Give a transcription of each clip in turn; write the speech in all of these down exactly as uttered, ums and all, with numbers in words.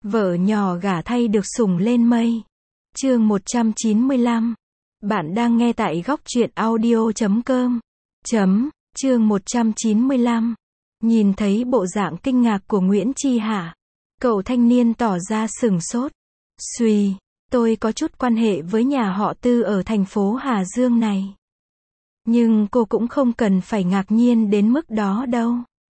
Vợ nhỏ gả thay được sủng lên mây. Chương một trăm chín mươi lăm. Bạn đang nghe tại góc truyện audio chấm com. Chấm, chương một trăm chín mươi lăm. Nhìn thấy bộ dạng kinh ngạc của Nguyễn Chi Hạ, cậu thanh niên tỏ ra sửng sốt. Xuy, tôi có chút quan hệ với nhà họ Tư ở thành phố Hà Dương này. Nhưng cô cũng không cần phải ngạc nhiên đến mức đó đâu.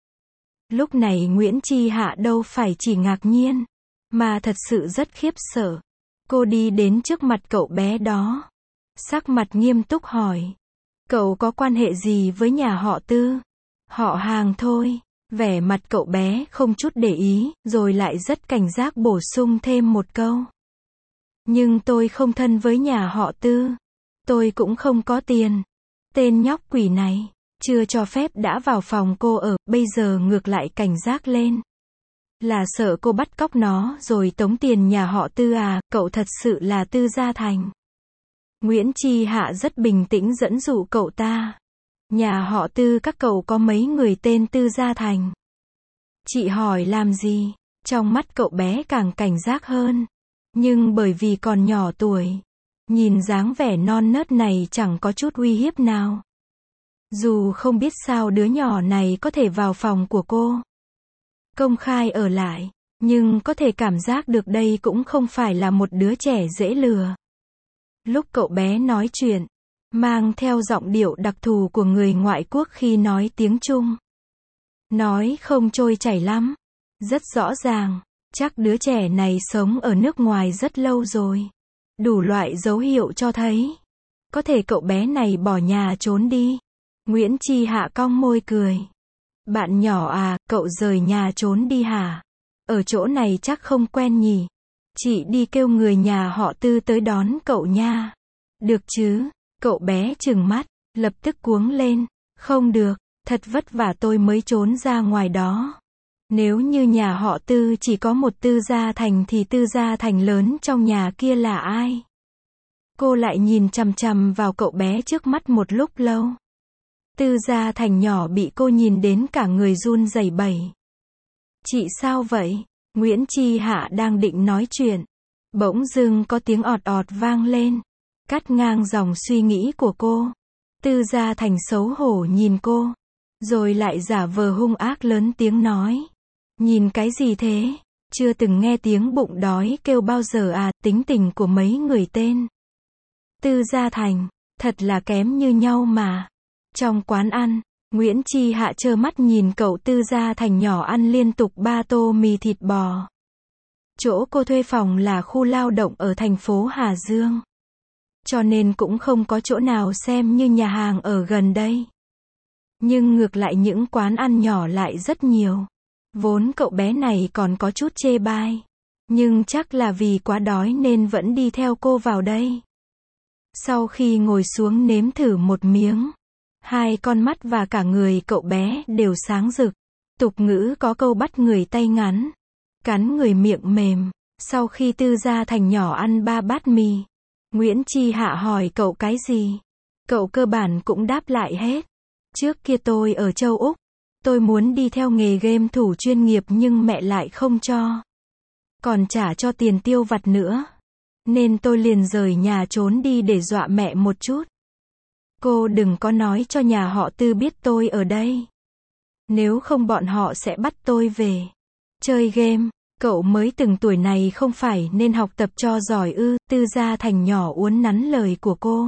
Lúc này Nguyễn Chi Hạ đâu phải chỉ ngạc nhiên, mà thật sự rất khiếp sợ. Cô đi đến trước mặt cậu bé đó, sắc mặt nghiêm túc hỏi. Cậu có quan hệ gì với nhà họ Tư? Họ hàng thôi. Vẻ mặt cậu bé không chút để ý, rồi lại rất cảnh giác bổ sung thêm một câu. Nhưng tôi không thân với nhà họ Tư. Tôi cũng không có tiền. Tên nhóc quỷ này, chưa cho phép đã vào phòng cô ở, bây giờ ngược lại cảnh giác lên. Là sợ cô bắt cóc nó rồi tống tiền nhà họ Tư à, cậu thật sự là Tư Gia Thành. Nguyễn Chi Hạ rất bình tĩnh dẫn dụ cậu ta. Nhà họ Tư các cậu có mấy người tên Tư Gia Thành? Chị hỏi làm gì? Trong mắt cậu bé càng cảnh giác hơn. Nhưng bởi vì còn nhỏ tuổi, nhìn dáng vẻ non nớt này chẳng có chút uy hiếp nào. Dù không biết sao đứa nhỏ này có thể vào phòng của cô công khai ở lại, nhưng có thể cảm giác được đây cũng không phải là một đứa trẻ dễ lừa. Lúc cậu bé nói chuyện, mang theo giọng điệu đặc thù của người ngoại quốc khi nói tiếng Trung. Nói không trôi chảy lắm. Rất rõ ràng, chắc đứa trẻ này sống ở nước ngoài rất lâu rồi. Đủ loại dấu hiệu cho thấy, có thể cậu bé này bỏ nhà trốn đi. Nguyễn Chi Hạ cong môi cười. Bạn nhỏ à, cậu rời nhà trốn đi hả? Ở chỗ này chắc không quen nhỉ? Chị đi kêu người nhà họ Tư tới đón cậu nha. Được chứ? Cậu bé trừng mắt, lập tức cuống lên. Không được, thật vất vả tôi mới trốn ra ngoài đó. Nếu như nhà họ Tư chỉ có một Tư Gia Thành thì Tư Gia Thành lớn trong nhà kia là ai? Cô lại nhìn chằm chằm vào cậu bé trước mắt một lúc lâu. Tư Gia Thành nhỏ bị cô nhìn đến cả người run rẩy bẩy. Chị sao vậy? Nguyễn Chi Hạ đang định nói chuyện. Bỗng dưng có tiếng ọt ọt vang lên, cắt ngang dòng suy nghĩ của cô. Tư Gia Thành xấu hổ nhìn cô, rồi lại giả vờ hung ác lớn tiếng nói. Nhìn cái gì thế? Chưa từng nghe tiếng bụng đói kêu bao giờ à, tính tình của mấy người tên Tư Gia Thành, thật là kém như nhau mà. Trong quán ăn, Nguyễn Chi Hạ trơ mắt nhìn cậu Tư Gia Thành nhỏ ăn liên tục ba tô mì thịt bò. Chỗ cô thuê phòng là khu lao động ở thành phố Hà Dương, cho nên cũng không có chỗ nào xem như nhà hàng ở gần đây. Nhưng ngược lại những quán ăn nhỏ lại rất nhiều. Vốn cậu bé này còn có chút chê bai, nhưng chắc là vì quá đói nên vẫn đi theo cô vào đây. Sau khi ngồi xuống nếm thử một miếng, hai con mắt và cả người cậu bé đều sáng rực. Tục ngữ có câu bắt người tay ngắn, cắn người miệng mềm. Sau khi Tư Gia Thành nhỏ ăn ba bát mì, Nguyễn Chi Hạ hỏi cậu cái gì, cậu cơ bản cũng đáp lại hết. Trước kia tôi ở châu Úc, tôi muốn đi theo nghề game thủ chuyên nghiệp nhưng mẹ lại không cho. Còn trả cho tiền tiêu vặt nữa. Nên tôi liền rời nhà trốn đi để dọa mẹ một chút. Cô đừng có nói cho nhà họ Tư biết tôi ở đây. Nếu không bọn họ sẽ bắt tôi về chơi game. Cậu mới từng tuổi này không phải nên học tập cho giỏi ư? Tư Gia Thành nhỏ uốn nắn lời của cô.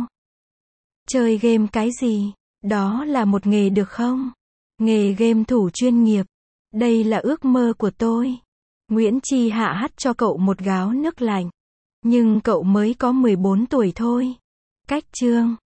Chơi game cái gì? Đó là một nghề được không? Nghề game thủ chuyên nghiệp. Đây là ước mơ của tôi. Nguyễn Chi Hạ hắt cho cậu một gáo nước lạnh. Nhưng cậu mới có mười bốn tuổi thôi. Cách chương